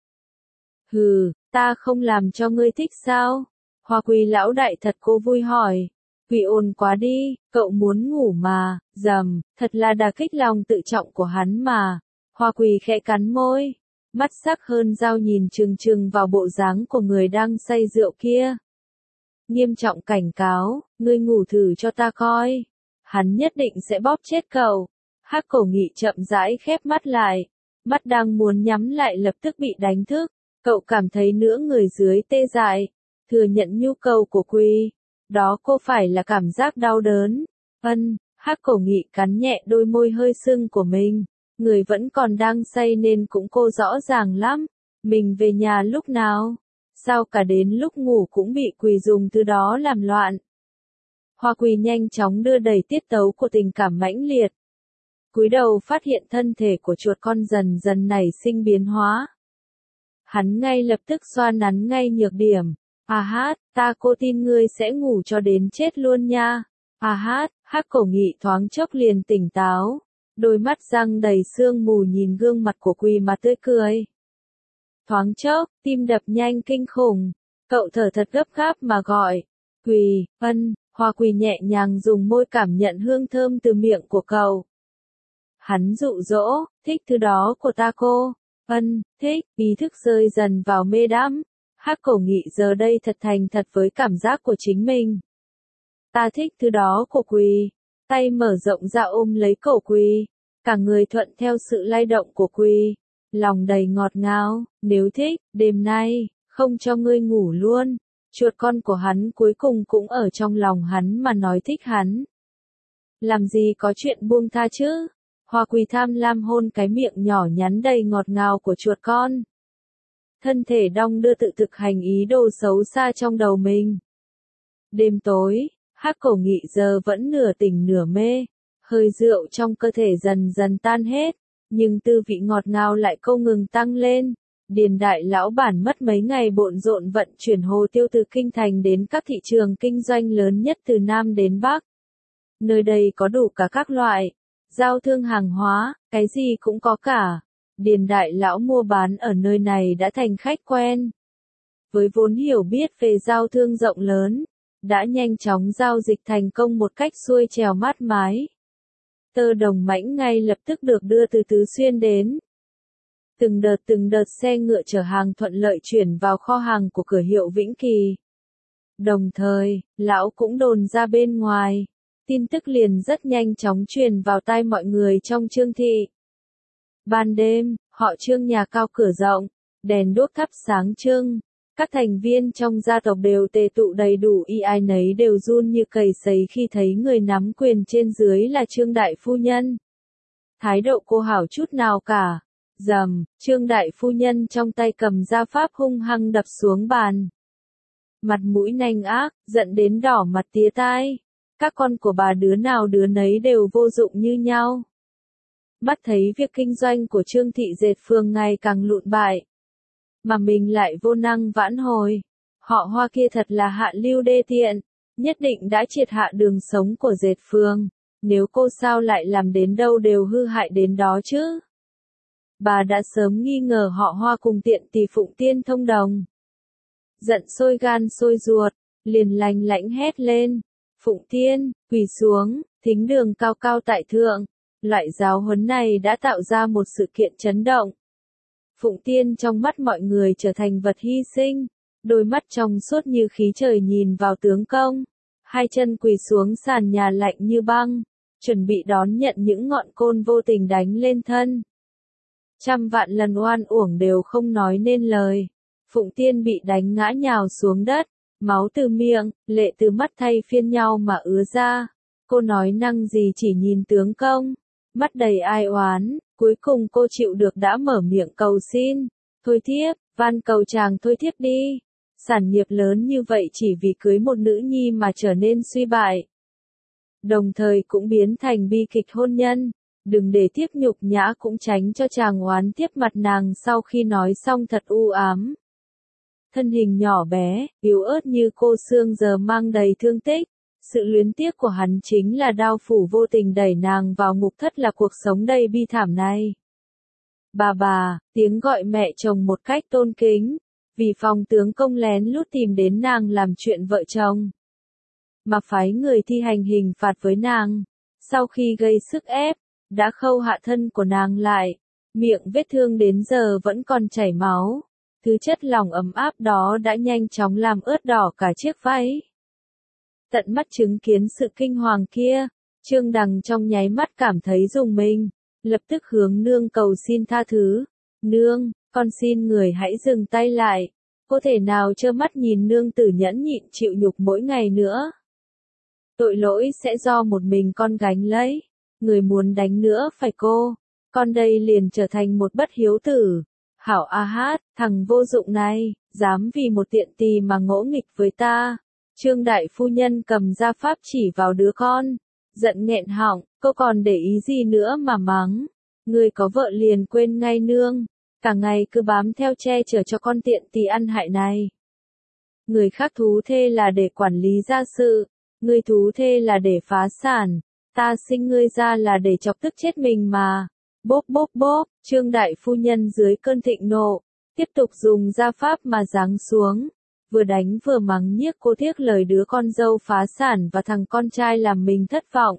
Speaker 1: Hừ, ta không làm cho ngươi thích sao? Hoa Quỳ lão đại thật cô vui hỏi. Quỳ ồn quá đi, cậu muốn ngủ mà, dầm, thật là đả kích lòng tự trọng của hắn mà. Hoa Quỳ khẽ cắn môi, mắt sắc hơn dao nhìn chừng chừng vào bộ dáng của người đang say rượu kia. Nghiêm trọng cảnh cáo, ngươi ngủ thử cho ta coi. Hắn nhất định sẽ bóp chết cậu. Hắc Cổ Nghị chậm rãi khép mắt lại. Mắt đang muốn nhắm lại lập tức bị đánh thức. Cậu cảm thấy nửa người dưới tê dại. Thừa nhận nhu cầu của Quỳ. Đó có phải là cảm giác đau đớn? Ân, Hắc Cổ Nghị cắn nhẹ đôi môi hơi sưng của mình. Người vẫn còn đang say nên cũng cô rõ ràng lắm. Mình về nhà lúc nào? Sao cả đến lúc ngủ cũng bị Quỳ dùng từ đó làm loạn? Hoa Quỳ nhanh chóng đưa đẩy tiết tấu của tình cảm mãnh liệt. Cúi đầu phát hiện thân thể của chuột con dần dần nảy sinh biến hóa. Hắn ngay lập tức xoa nắn ngay nhược điểm. À hát, ta cô tin ngươi sẽ ngủ cho đến chết luôn nha. À hát, Hắc Cổ Nghị thoáng chốc liền tỉnh táo. Đôi mắt răng đầy sương mù nhìn gương mặt của Quỳ mà tươi cười. Thoáng chốc, tim đập nhanh kinh khủng. Cậu thở thật gấp gáp mà gọi. Quỳ, ân, Hoa Quỳ nhẹ nhàng dùng môi cảm nhận hương thơm từ miệng của cậu. Hắn dụ dỗ, thích thứ đó của ta cô. Ân, thích, ý thức rơi dần vào mê đắm. Hắc Cổ Nghị giờ đây thật thành thật với cảm giác của chính mình. Ta thích thứ đó của Quỳ. Tay mở rộng ra ôm lấy cổ Quỳ. Cả người thuận theo sự lay động của Quỳ. Lòng đầy ngọt ngào, nếu thích, đêm nay, không cho ngươi ngủ luôn. Chuột con của hắn cuối cùng cũng ở trong lòng hắn mà nói thích hắn. Làm gì có chuyện buông tha chứ? Hoa Quỳ tham lam hôn cái miệng nhỏ nhắn đầy ngọt ngào của chuột con. Thân thể đong đưa tự thực hành ý đồ xấu xa trong đầu mình. Đêm tối, Hắc Cổ Nghị giờ vẫn nửa tỉnh nửa mê. Hơi rượu trong cơ thể dần dần tan hết. Nhưng tư vị ngọt ngào lại không ngừng tăng lên. Điền đại lão bản mất mấy ngày bộn rộn vận chuyển hồ tiêu từ kinh thành đến các thị trường kinh doanh lớn nhất từ Nam đến Bắc. Nơi đây có đủ cả các loại giao thương hàng hóa, cái gì cũng có cả. Điền đại lão mua bán ở nơi này đã thành khách quen. Với vốn hiểu biết về giao thương rộng lớn, đã nhanh chóng giao dịch thành công một cách xuôi trèo mát mái. Tơ đồng mãnh ngay lập tức được đưa từ Tứ Xuyên đến. Từng đợt từng đợt xe ngựa chở hàng thuận lợi chuyển vào kho hàng của cửa hiệu Vĩnh Kỳ. Đồng thời, lão cũng đồn ra bên ngoài. Tin tức liền rất nhanh chóng truyền vào tai mọi người trong Trương thị. Ban đêm, họ Trương nhà cao cửa rộng, đèn đuốc thắp sáng trưng. Các thành viên trong gia tộc đều tề tụ đầy đủ, y ai nấy đều run như cầy sấy khi thấy người nắm quyền trên dưới là Trương đại phu nhân. Thái độ cô hảo chút nào cả. Rầm, Trương đại phu nhân trong tay cầm gia pháp hung hăng đập xuống bàn. Mặt mũi nanh ác, giận đến đỏ mặt tía tai. Các con của bà đứa nào đứa nấy đều vô dụng như nhau. Mắt thấy việc kinh doanh của Trương thị dệt phường ngày càng lụn bại. Mà mình lại vô năng vãn hồi. Họ Hoa kia thật là hạ lưu đê tiện. Nhất định đã triệt hạ đường sống của dệt phường. Nếu cô sao lại làm đến đâu đều hư hại đến đó chứ. Bà đã sớm nghi ngờ họ Hoa cùng tiện tỷ Phụng Tiên thông đồng. Giận sôi gan sôi ruột, liền lành lãnh hét lên. Phụng Tiên, quỳ xuống, thính đường cao cao tại thượng. Loại giáo huấn này đã tạo ra một sự kiện chấn động. Phụng Tiên trong mắt mọi người trở thành vật hy sinh. Đôi mắt trong suốt như khí trời nhìn vào tướng công. Hai chân quỳ xuống sàn nhà lạnh như băng. Chuẩn bị đón nhận những ngọn côn vô tình đánh lên thân. Trăm vạn lần oan uổng đều không nói nên lời. Phụng Tiên bị đánh ngã nhào xuống đất. Máu từ miệng, lệ từ mắt thay phiên nhau mà ứa ra. Cô nói năng gì chỉ nhìn tướng công. Mắt đầy ai oán, cuối cùng cô chịu được đã mở miệng cầu xin. Thôi thiếp, van cầu chàng thôi thiếp đi. Sản nghiệp lớn như vậy chỉ vì cưới một nữ nhi mà trở nên suy bại. Đồng thời cũng biến thành bi kịch hôn nhân. Đừng để tiếp nhục nhã cũng tránh cho chàng oán tiếp mặt nàng sau khi nói xong thật u ám. Thân hình nhỏ bé, yếu ớt như cô xương giờ mang đầy thương tích. Sự luyến tiếc của hắn chính là đao phủ vô tình đẩy nàng vào ngục thất là cuộc sống đầy bi thảm này. Bà bà, tiếng gọi mẹ chồng một cách tôn kính. Vì phòng tướng công lén lút tìm đến nàng làm chuyện vợ chồng. Mà phái người thi hành hình phạt với nàng. Sau khi gây sức ép, đã khâu hạ thân của nàng lại. Miệng vết thương đến giờ vẫn còn chảy máu. Thứ chất lỏng ấm áp đó đã nhanh chóng làm ướt đỏ cả chiếc váy. Tận mắt chứng kiến sự kinh hoàng kia, Trương Đằng trong nháy mắt cảm thấy rùng mình, lập tức hướng nương cầu xin tha thứ. Nương, con xin người hãy dừng tay lại, có thể nào trơ mắt nhìn nương tử nhẫn nhịn chịu nhục mỗi ngày nữa. Tội lỗi sẽ do một mình con gánh lấy, người muốn đánh nữa phải cô, con đây liền trở thành một bất hiếu tử. Hảo a hát, thằng vô dụng này, dám vì một tiện tì mà ngỗ nghịch với ta. Trương đại phu nhân cầm gia pháp chỉ vào đứa con, giận nghẹn họng, cô còn để ý gì nữa mà mắng. Người có vợ liền quên ngay nương, cả ngày cứ bám theo che chở cho con tiện tì ăn hại này. Người khác thú thê là để quản lý gia sự, người thú thê là để phá sản, ta sinh ngươi ra là để chọc tức chết mình mà. Bốp bốp bốp, Trương đại phu nhân dưới cơn thịnh nộ, tiếp tục dùng gia pháp mà giáng xuống, vừa đánh vừa mắng nhiếc cô tiếc lời đứa con dâu phá sản và thằng con trai làm mình thất vọng.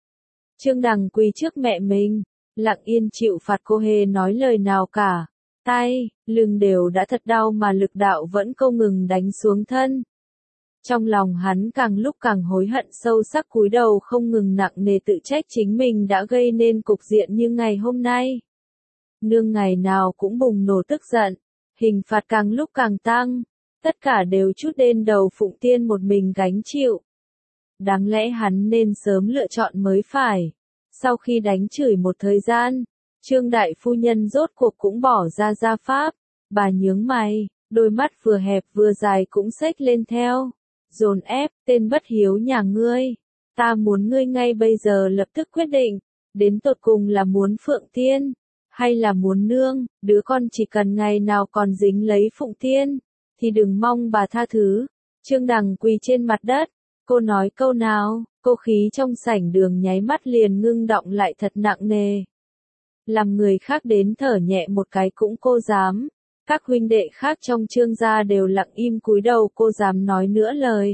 Speaker 1: Trương Đằng quỳ trước mẹ mình, lặng yên chịu phạt, cô hề nói lời nào cả, tay, lưng đều đã thật đau mà lực đạo vẫn không ngừng đánh xuống thân. Trong lòng hắn càng lúc càng hối hận sâu sắc, cúi đầu không ngừng nặng nề tự trách chính mình đã gây nên cục diện như ngày hôm nay. Nương ngày nào cũng bùng nổ tức giận, hình phạt càng lúc càng tăng, tất cả đều trút lên đầu Phụng Tiên một mình gánh chịu. Đáng lẽ hắn nên sớm lựa chọn mới phải. Sau khi đánh chửi một thời gian, Trương đại phu nhân rốt cuộc cũng bỏ ra gia pháp, bà nhướng mày, đôi mắt vừa hẹp vừa dài cũng xếch lên theo. Dồn ép, tên bất hiếu nhà ngươi, ta muốn ngươi ngay bây giờ lập tức quyết định, đến tột cùng là muốn Phượng Tiên, hay là muốn nương, đứa con chỉ cần ngày nào còn dính lấy Phụng Tiên, thì đừng mong bà tha thứ. Trương Đằng quỳ trên mặt đất, cô nói câu nào, cô khí trong sảnh đường nháy mắt liền ngưng đọng lại thật nặng nề. Làm người khác đến thở nhẹ một cái cũng cô dám. Các huynh đệ khác trong Trương gia đều lặng im cúi đầu, cô dám nói nữa lời.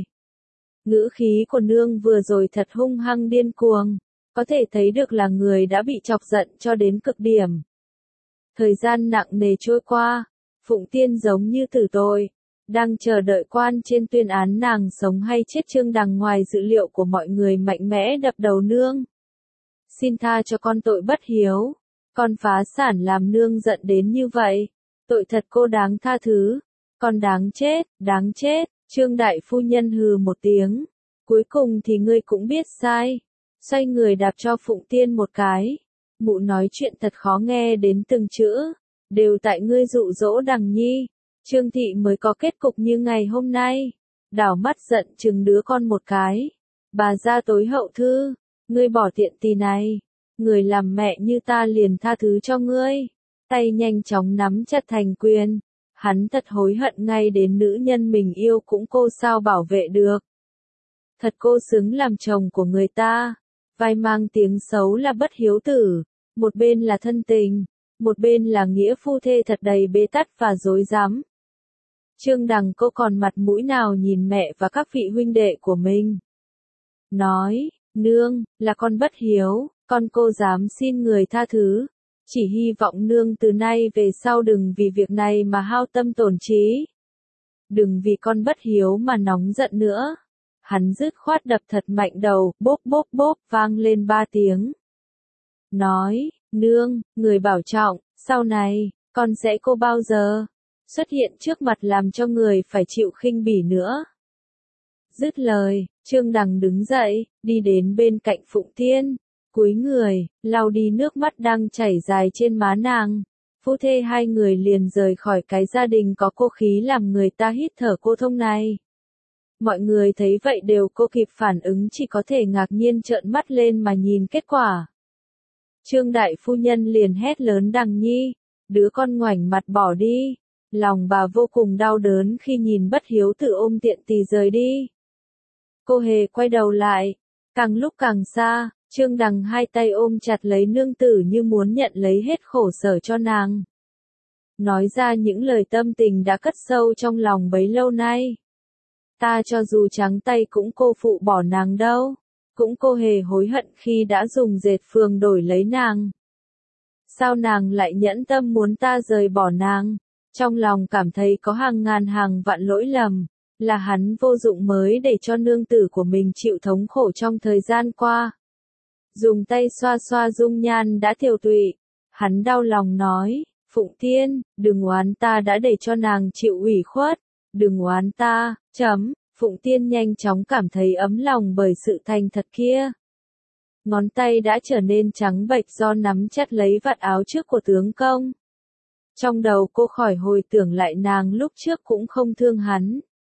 Speaker 1: Ngữ khí của nương vừa rồi thật hung hăng điên cuồng, có thể thấy được là người đã bị chọc giận cho đến cực điểm. Thời gian nặng nề trôi qua, Phụng Tiên giống như tử tội, đang chờ đợi quan trên tuyên án nàng sống hay chết. Trương Đằng ngoài dự liệu của mọi người mạnh mẽ đập đầu nương. Xin tha cho con tội bất hiếu, con phá sản làm nương giận đến như vậy, tội thật cô đáng tha thứ, con đáng chết, đáng chết. Trương đại phu nhân hừ một tiếng, cuối cùng thì ngươi cũng biết sai, xoay người đạp cho Phụng Tiên một cái. Mụ nói chuyện thật khó nghe đến từng chữ, đều tại ngươi dụ dỗ Đằng Nhi, Trương thị mới có kết cục như ngày hôm nay. Đảo mắt giận chừng đứa con một cái, bà ra tối hậu thư, ngươi bỏ tiện tỳ này, người làm mẹ như ta liền tha thứ cho ngươi. Tay nhanh chóng nắm chặt thành quyền, hắn thật hối hận ngay đến nữ nhân mình yêu cũng cô sao bảo vệ được. Thật cô xứng làm chồng của người ta, vai mang tiếng xấu là bất hiếu tử, một bên là thân tình, một bên là nghĩa phu thê, thật đầy bế tắc và dối rắm. Trương Đằng cô còn mặt mũi nào nhìn mẹ và các vị huynh đệ của mình. Nói, nương, là con bất hiếu, con cô dám xin người tha thứ. Chỉ hy vọng nương từ nay về sau đừng vì việc này mà hao tâm tổn trí. Đừng vì con bất hiếu mà nóng giận nữa. Hắn dứt khoát đập thật mạnh đầu, bốp bốp bốp vang lên ba tiếng. Nói, nương, người bảo trọng, sau này, con sẽ cô bao giờ xuất hiện trước mặt làm cho người phải chịu khinh bỉ nữa. Dứt lời, Trương Đằng đứng dậy, đi đến bên cạnh Phụng Tiên, cúi người, lau đi nước mắt đang chảy dài trên má nàng. Phu thê hai người liền rời khỏi cái gia đình có cô khí làm người ta hít thở cô thông này. Mọi người thấy vậy đều cô kịp phản ứng, chỉ có thể ngạc nhiên trợn mắt lên mà nhìn kết quả. Trương đại phu nhân liền hét lớn, Đằng Nhi, đứa con ngoảnh mặt bỏ đi. Lòng bà vô cùng đau đớn khi nhìn bất hiếu tử ôm tiện tỳ rời đi. Cô hề quay đầu lại, càng lúc càng xa, Trương Đằng hai tay ôm chặt lấy nương tử như muốn nhận lấy hết khổ sở cho nàng. Nói ra những lời tâm tình đã cất sâu trong lòng bấy lâu nay. Ta cho dù trắng tay cũng cô phụ bỏ nàng đâu, cũng cô hề hối hận khi đã dùng dệt phường đổi lấy nàng. Sao nàng lại nhẫn tâm muốn ta rời bỏ nàng? Trong lòng cảm thấy có hàng ngàn hàng vạn lỗi lầm, là hắn vô dụng mới để cho nương tử của mình chịu thống khổ trong thời gian qua. Dùng tay xoa xoa dung nhan đã tiều tụy, hắn đau lòng nói, Phụng Tiên, đừng oán ta đã để cho nàng chịu ủy khuất, đừng oán ta, chấm. Phụng Tiên nhanh chóng cảm thấy ấm lòng bởi sự thành thật kia. Ngón tay đã trở nên trắng bệch do nắm chặt lấy vạt áo trước của tướng công. Trong đầu cô khỏi hồi tưởng lại nàng lúc trước cũng không thương hắn.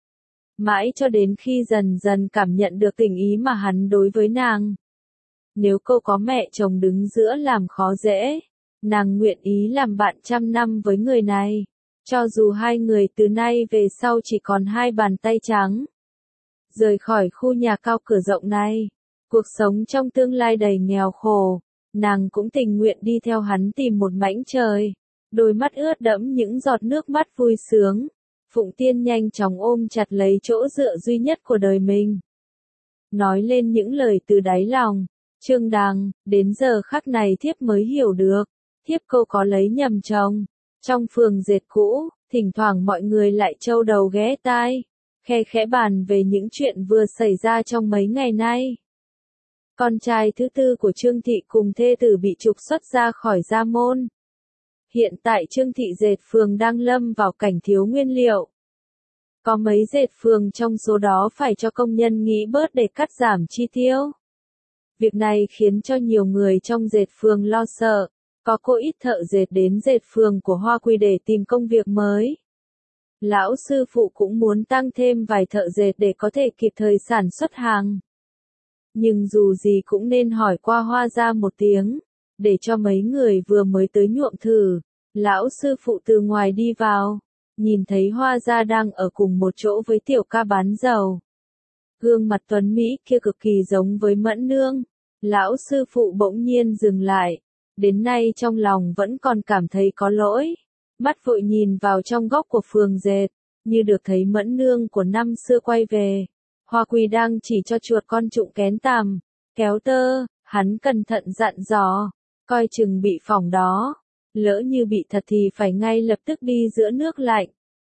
Speaker 1: Mãi cho đến khi dần dần cảm nhận được tình ý mà hắn đối với nàng. Nếu cô có mẹ chồng đứng giữa làm khó dễ, nàng nguyện ý làm bạn trăm năm với người này. Cho dù hai người từ nay về sau chỉ còn hai bàn tay trắng. Rời khỏi khu nhà cao cửa rộng này, cuộc sống trong tương lai đầy nghèo khổ, nàng cũng tình nguyện đi theo hắn tìm một mảnh trời. Đôi mắt ướt đẫm những giọt nước mắt vui sướng. Phụng Tiên nhanh chóng ôm chặt lấy chỗ dựa duy nhất của đời mình. Nói lên những lời từ đáy lòng. Trương Đằng, đến giờ khắc này thiếp mới hiểu được. Thiếp cô có lấy nhầm chồng. Trong phường dệt cũ, thỉnh thoảng mọi người lại trâu đầu ghé tai, khe khẽ bàn về những chuyện vừa xảy ra trong mấy ngày nay. Con trai thứ tư của Trương thị cùng thê tử bị trục xuất ra khỏi gia môn. Hiện tại Trương thị dệt phường đang lâm vào cảnh thiếu nguyên liệu. Có mấy dệt phường trong số đó phải cho công nhân nghỉ bớt để cắt giảm chi tiêu. Việc này khiến cho nhiều người trong dệt phường lo sợ. Có cô ít thợ dệt đến dệt phường của Hoa Quỳ để tìm công việc mới. Lão sư phụ cũng muốn tăng thêm vài thợ dệt để có thể kịp thời sản xuất hàng. Nhưng dù gì cũng nên hỏi qua Hoa gia một tiếng, để cho mấy người vừa mới tới nhuộm thử. Lão sư phụ từ ngoài đi vào, nhìn thấy Hoa gia đang ở cùng một chỗ với tiểu ca bán dầu. Gương mặt tuấn Mỹ kia cực kỳ giống với Mẫn Nương. Lão sư phụ bỗng nhiên dừng lại. Đến nay trong lòng vẫn còn cảm thấy có lỗi. Mắt vội nhìn vào trong góc của phường dệt, như được thấy Mẫn Nương của năm xưa quay về. Hoa Quỳ đang chỉ cho chuột con trụng kén tằm, kéo tơ, hắn cẩn thận dặn dò, coi chừng bị phỏng đó. lỡ như bị thật thì phải ngay lập tức đi giữa nước lạnh.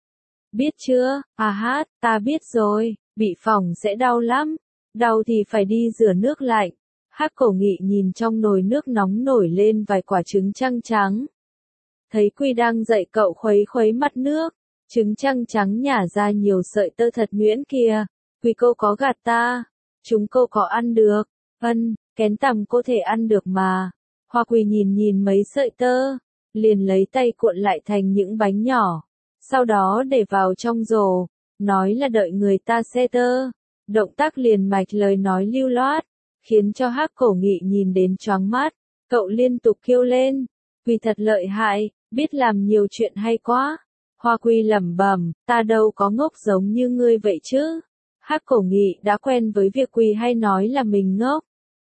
Speaker 1: Biết chưa? À hát, ta biết rồi, bị phỏng sẽ đau lắm, đau thì phải đi rửa nước lạnh. Hắc Cổ Nghị nhìn trong nồi nước nóng nổi lên vài quả trứng trăng trắng. Thấy Quy đang dậy cậu khuấy khuấy mặt nước, trứng trăng trắng nhả ra nhiều sợi tơ thật nhuyễn kìa. Quy cô có gạt ta, chúng cô có ăn được, ân, kén tằm cô thể ăn được mà. Hoa Quy nhìn nhìn mấy sợi tơ, liền lấy tay cuộn lại thành những bánh nhỏ, sau đó để vào trong rổ, nói là đợi người ta xe tơ. Động tác liền mạch lời nói lưu loát, khiến cho Hắc Cổ Nghị nhìn đến choáng mắt, cậu liên tục kêu lên, Quy thật lợi hại, biết làm nhiều chuyện hay quá. Hoa Quy lẩm bẩm, ta đâu có ngốc giống như ngươi vậy chứ. Hắc Cổ Nghị đã quen với việc Quy hay nói là mình ngốc.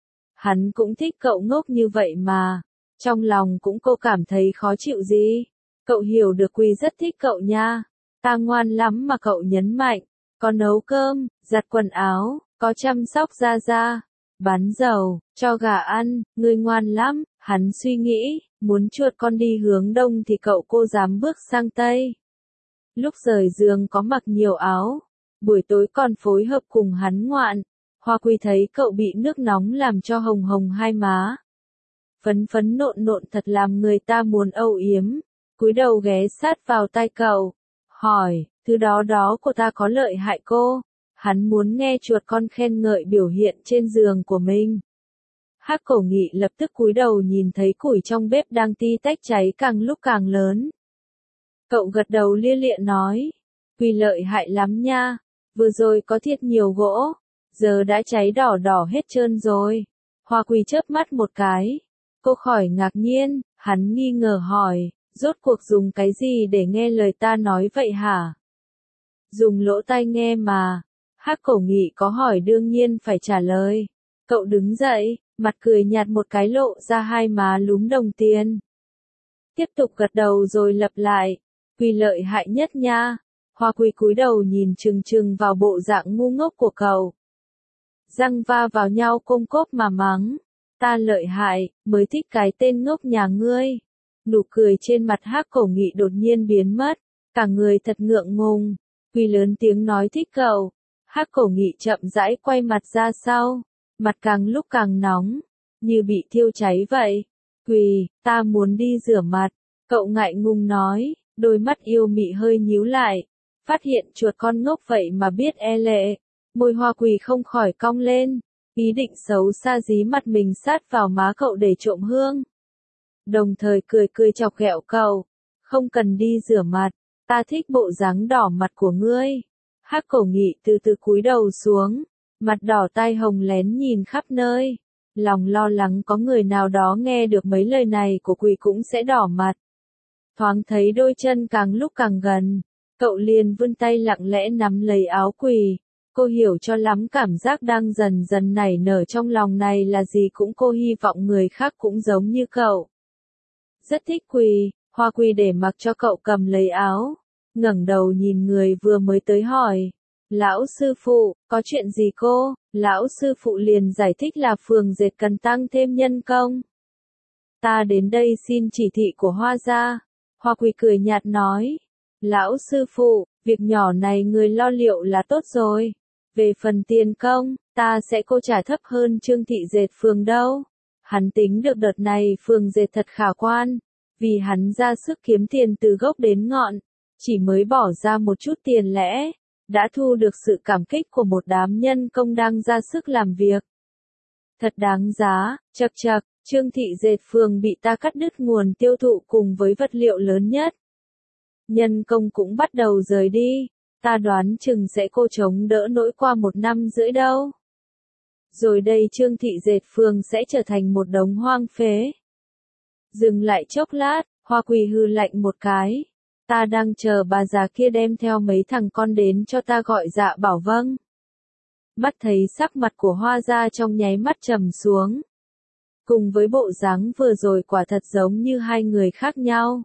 Speaker 1: Hắn cũng thích cậu ngốc như vậy mà. Trong lòng cũng cô cảm thấy khó chịu gì. Cậu hiểu được Quy rất thích cậu nha. Ta ngoan lắm mà cậu nhấn mạnh. Có nấu cơm, giặt quần áo, có chăm sóc Gia Gia, bán dầu, cho gà ăn, ngươi ngoan lắm. Hắn suy nghĩ, muốn chuột con đi hướng đông thì cậu cô dám bước sang tây. Lúc rời giường có mặc nhiều áo, buổi tối còn phối hợp cùng hắn ngoạn. Hoa Quy thấy cậu bị nước nóng làm cho hồng hồng hai má. Phấn phấn nộn nộn thật làm người ta muốn âu yếm, cúi đầu ghé sát vào tai cậu, hỏi, thứ đó đó của ta có lợi hại cô? Hắn muốn nghe chuột con khen ngợi biểu hiện trên giường của mình. Hắc Cổ Nghị lập tức cúi đầu nhìn thấy củi trong bếp đang ti tách cháy càng lúc càng lớn. Cậu gật đầu lia lịa nói, Quy lợi hại lắm nha, vừa rồi có thiệt nhiều gỗ, giờ đã cháy đỏ đỏ hết trơn rồi. Hoa Quy chớp mắt một cái, cô khỏi ngạc nhiên, hắn nghi ngờ hỏi, rốt cuộc dùng cái gì để nghe lời ta nói vậy hả? Dùng lỗ tai nghe mà. Hắc Cổ Nghị có hỏi đương nhiên phải trả lời. Cậu đứng dậy, mặt cười nhạt một cái lộ ra hai má lúm đồng tiền. Tiếp tục gật đầu rồi lặp lại, Quy lợi hại nhất nha. Hoa Quy cúi đầu nhìn chừng chừng vào bộ dạng ngu ngốc của cậu. Răng va vào nhau côm cốp mà mắng, ta lợi hại, mới thích cái tên ngốc nhà ngươi. Nụ cười trên mặt Hắc Cổ Nghị đột nhiên biến mất, cả người thật ngượng ngùng. Quy lớn tiếng nói thích cậu. Hắc Cổ Nghị chậm rãi quay mặt ra sau, mặt càng lúc càng nóng, như bị thiêu cháy vậy. Quy, ta muốn đi rửa mặt. Cậu ngại ngùng nói, đôi mắt yêu mị hơi nhíu lại, phát hiện chuột con ngốc vậy mà biết e lệ. Môi Hoa Quy không khỏi cong lên, ý định xấu xa dí mặt mình sát vào má cậu để trộm hương. Đồng thời cười cười chọc ghẹo cậu, không cần đi rửa mặt, ta thích bộ dáng đỏ mặt của ngươi. Hắc Cổ Nghị từ từ cúi đầu xuống, mặt đỏ tai hồng lén nhìn khắp nơi, lòng lo lắng có người nào đó nghe được mấy lời này của Quy cũng sẽ đỏ mặt. Thoáng thấy đôi chân càng lúc càng gần, cậu liền vươn tay lặng lẽ nắm lấy áo Quy. Cô hiểu cho lắm cảm giác đang dần dần nảy nở trong lòng này là gì, cũng cô hy vọng người khác cũng giống như cậu. Rất thích Quy, Hoa Quy để mặc cho cậu cầm lấy áo, ngẩng đầu nhìn người vừa mới tới hỏi, lão sư phụ, có chuyện gì cô? Lão sư phụ liền giải thích là phường dệt cần tăng thêm nhân công. Ta đến đây xin chỉ thị của Hoa gia. Hoa Quy cười nhạt nói, lão sư phụ, việc nhỏ này người lo liệu là tốt rồi. Về phần tiền công, ta sẽ cô trả thấp hơn Trương thị dệt phường đâu. Hắn tính được đợt này phường dệt thật khả quan, vì hắn ra sức kiếm tiền từ gốc đến ngọn, chỉ mới bỏ ra một chút tiền lẻ, đã thu được sự cảm kích của một đám nhân công đang ra sức làm việc. Thật đáng giá, chậc chậc, Trương thị dệt phường bị ta cắt đứt nguồn tiêu thụ cùng với vật liệu lớn nhất. Nhân công cũng bắt đầu rời đi, ta đoán chừng sẽ cô chống đỡ nỗi qua một năm rưỡi đâu. Rồi đây Trương thị dệt phường sẽ trở thành một đống hoang phế. Dừng lại chốc lát, Hoa Quy hư lạnh một cái. Ta đang chờ bà già kia đem theo mấy thằng con đến cho ta gọi dạ bảo vâng. Mắt thấy sắc mặt của Hoa gia trong nháy mắt trầm xuống. Cùng với bộ dáng vừa rồi quả thật giống như hai người khác nhau.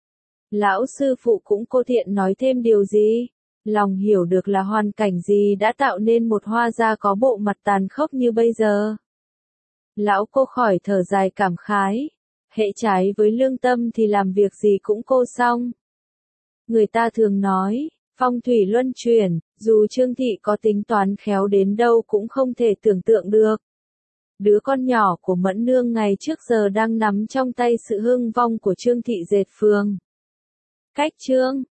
Speaker 1: Lão sư phụ cũng cô thiện nói thêm điều gì? Lòng hiểu được là hoàn cảnh gì đã tạo nên một Hoa gia có bộ mặt tàn khốc như bây giờ. Lão cô khỏi thở dài cảm khái. Hễ trái với lương tâm thì làm việc gì cũng cô xong. Người ta thường nói, phong thủy luân chuyển, dù Trương Thị có tính toán khéo đến đâu cũng không thể tưởng tượng được. Đứa con nhỏ của Mẫn Nương ngày trước giờ đang nắm trong tay sự hưng vong của Trương Thị Dệt Phường. Cách chương